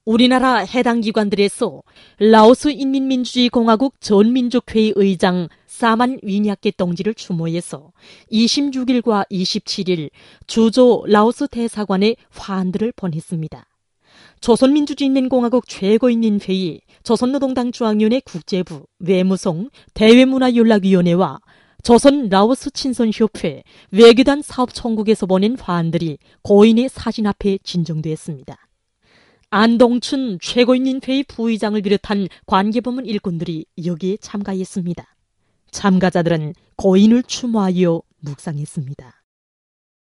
우리나라 해당 기관들에서 라오스 인민민주주의공화국 전민족회의 의장 사만 위냐케 동지를 추모해서 26일과 27일 주조 라오스 대사관에 화환들을 보냈습니다. 조선민주주의인민공화국 최고인민회의, 조선노동당 중앙위원회 국제부, 외무성, 대외문화연락위원회와 조선 라오스 친선협회, 외교단 사업총국에서 보낸 화환들이 고인의 사진 앞에 진정됐습니다. 안동춘 최고인민회의 부의장을 비롯한 관계부문 일꾼들이 여기에 참가했습니다. 참가자들은 고인을 추모하여 묵상했습니다.